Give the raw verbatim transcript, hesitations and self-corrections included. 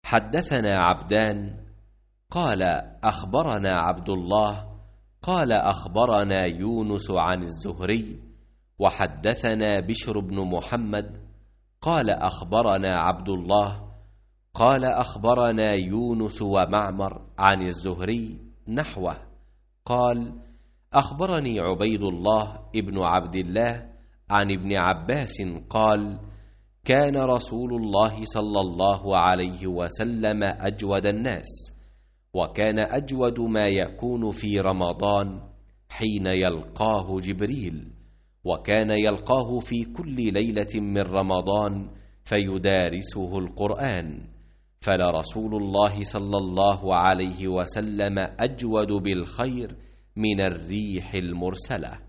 حدثنا عبدان قال أخبرنا عبد الله قال أخبرنا يونس عن الزهري وحدثنا بشر بن محمد قال أخبرنا عبد الله قال أخبرنا يونس ومعمر عن الزهري نحوه قال أخبرني عبيد الله ابن عبد الله عن ابن عباس قال كان رسول الله صلى الله عليه وسلم أجود الناس، وكان أجود ما يكون في رمضان حين يلقاه جبريل، وكان يلقاه في كل ليلة من رمضان فيدارسه القرآن، فلرسول الله صلى الله عليه وسلم أجود بالخير من الريح المرسلة.